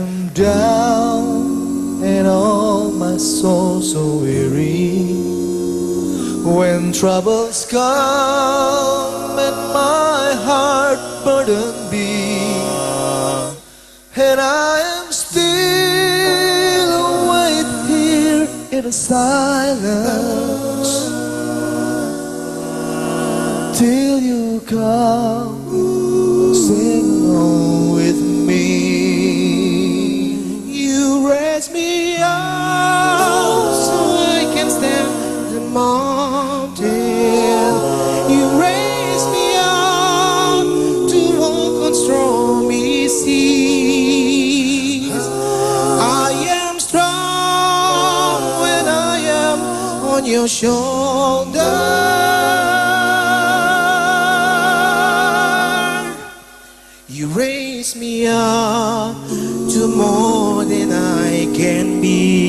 am down and all my soul so weary. When troubles come and my heart burdened be, and I am still await here in silence till you come sing along with me. You raise me up so I can stand the mountain. You raise me up to walk on stormy seas. I am strong when I am on your shoulder. You raise me up to more than I can be.